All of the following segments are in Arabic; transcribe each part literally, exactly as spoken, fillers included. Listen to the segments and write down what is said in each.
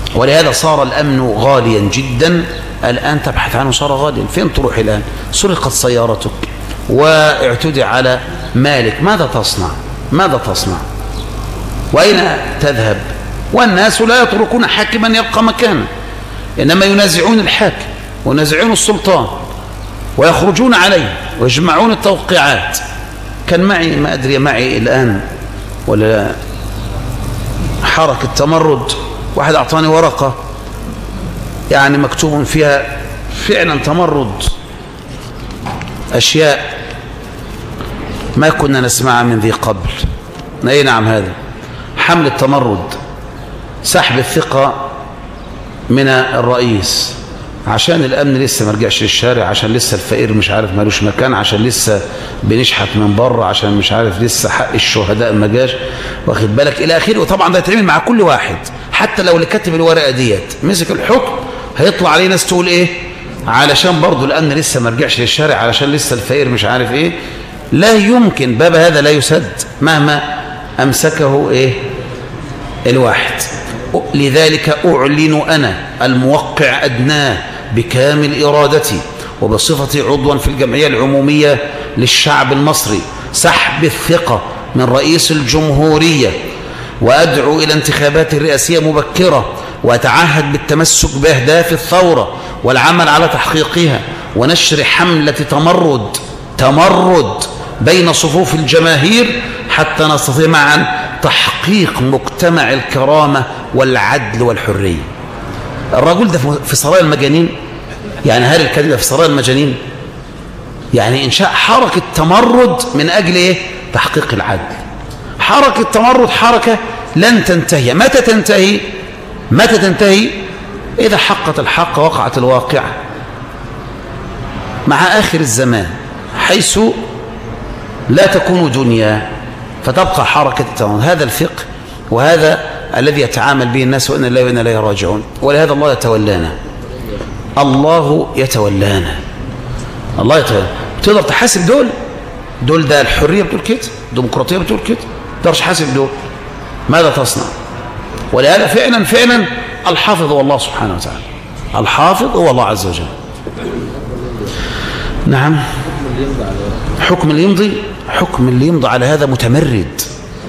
ولهذا صار الأمن غاليا جدا الآن، تبحث عنه صار غاليا. فين تروح الآن؟ سرقت سيارتك واعتدي على مالك، ماذا تصنع؟ ماذا تصنع؟ وأين تذهب؟ والناس لا يتركون حاكما يبقى مكانه، إنما ينازعون الحاكم وينازعون السلطان ويخرجون عليه ويجمعون التوقيعات. كان معي، ما أدري معي الآن ولا حركة تمرد، واحد أعطاني ورقة يعني مكتوب فيها فعلا تمرد، أشياء ما كنا نسمعها من ذي قبل. أي نعم، هذا حمل التمرد، سحب الثقة من الرئيس عشان الأمن لسه ما رجعش للشارع، عشان لسه الفقير مش عارف مالوش مكان، عشان لسه بنشحت من بره، عشان مش عارف لسه حق الشهداء ما جاش، واخد بالك إلى آخره. وطبعا ده يتعمل مع كل واحد، حتى لو اللي كاتب الورقة ديت مسك الحكم هيطلع عليه ناس تقول إيه؟ علشان برضه الأمن لسه ما رجعش للشارع، علشان لسه الفقير مش عارف إيه. لا يمكن، باب هذا لا يسد مهما أمسكه إيه الواحد. لذلك أعلن أنا الموقع أدناه بكامل إرادتي وبصفتي عضوا في الجمعية العمومية للشعب المصري سحب الثقة من رئيس الجمهورية، وأدعو إلى انتخابات رئاسية مبكرة، وأتعهد بالتمسك بأهداف الثورة والعمل على تحقيقها، ونشر حملة تمرد تمرد بين صفوف الجماهير حتى نستطيع معا تحقيق مجتمع الكرامة والعدل والحرية. الرجل ده في سرايا المجانين، يعني هل الكلمة في سرايا المجانين؟ يعني إنشاء حركة تمرد من أجل إيه؟ تحقيق العدل. حركة تمرد حركة لن تنتهي. متى تنتهي؟ متى تنتهي؟ إذا حقت الحق وقعت الواقعة مع آخر الزمان، حيث لا تكون دنيا فتبقى حركة التمرد. هذا الفقه وهذا الذي يتعامل به الناس، وإن الله وإنا إليه راجعون. ولهذا الله يتولانا، الله يتولانا، الله يتولانا. تقدر تحاسب دول؟ دول ده الحرية بتقول كده، الديمقراطية بتقول كده، تقدرش تحاسب دول، ماذا تصنع؟ ولهذا فعلا فعلا الحافظ هو الله سبحانه وتعالى، الحافظ هو الله عز وجل. نعم، حكم اللي يمضي، حكم اللي يمضي على هذا متمرد.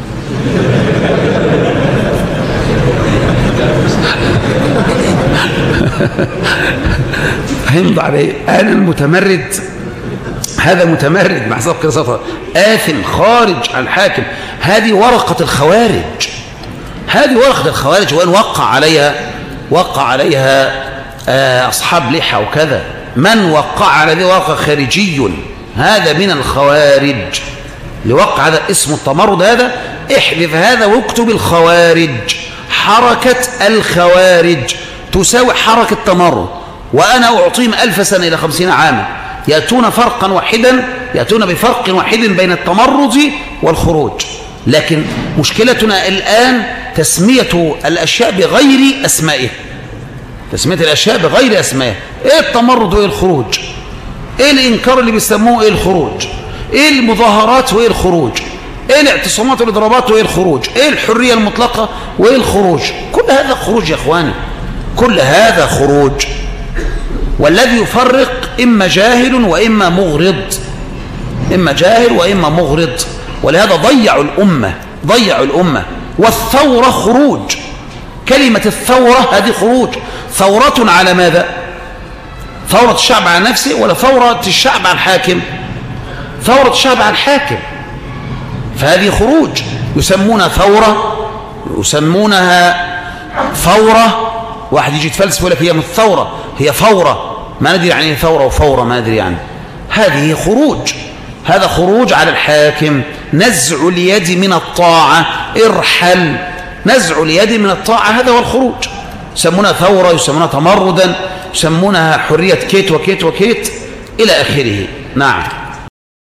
هيمضي عليه أنا المتمرد، هذا متمرد مع حساب قصته، آثم خارج عن الحاكم. هذه ورقة الخوارج، هذه ورقة الخوارج، وإن وقع عليها وقع عليها أصحاب لحى وكذا، من وقع على هذه ورقة خارجي، هذا من الخوارج. لوقع هذا اسم التمرد، هذا احذف هذا واكتب الخوارج. حركة الخوارج تساوي حركة تمرد، وأنا أعطيهم ألف سنة إلى خمسين عاما يأتون فرقا واحدا، يأتون بفرق واحد بين التمرد والخروج. لكن مشكلتنا الآن تسمية الأشياء بغير أسمائها، تسمية الأشياء بغير أسمائها. إيه التمرد وإيه الخروج؟ إيه الإنكار اللي بيسموه إيه الخروج؟ إيه المظاهرات وإيه الخروج؟ إيه الاعتصامات والإضرابات وإيه الخروج؟ إيه الحرية المطلقة وإيه الخروج؟ كل هذا خروج يا إخواني، كل هذا خروج. والذي يفرق إما جاهل وإما مغرض، إما جاهل وإما مغرض. ولهذا ضيعوا الأمة، ضيعوا الأمة. والثورة خروج، كلمة الثورة هذه خروج. ثورة على ماذا؟ ثورة الشعب على نفسه ولا ثورة الشعب على الحاكم؟ ثورة الشعب على الحاكم، فهذه خروج. يسمونها ثورة، يسمونها فورة. واحد يجي يتفلسف يقول لك هي من ثورة، هي فورة، ما ندري يعني ثورة وفورة، ما ندري يعني. هذه خروج، هذا خروج على الحاكم. نزع اليد من الطاعة، ارحل، نزع اليد من الطاعة، هذا هو الخروج. يسمونها ثورة، يسمونها تمردا، يسمونها حرية كيت وكيت وكيت إلى آخره. نعم.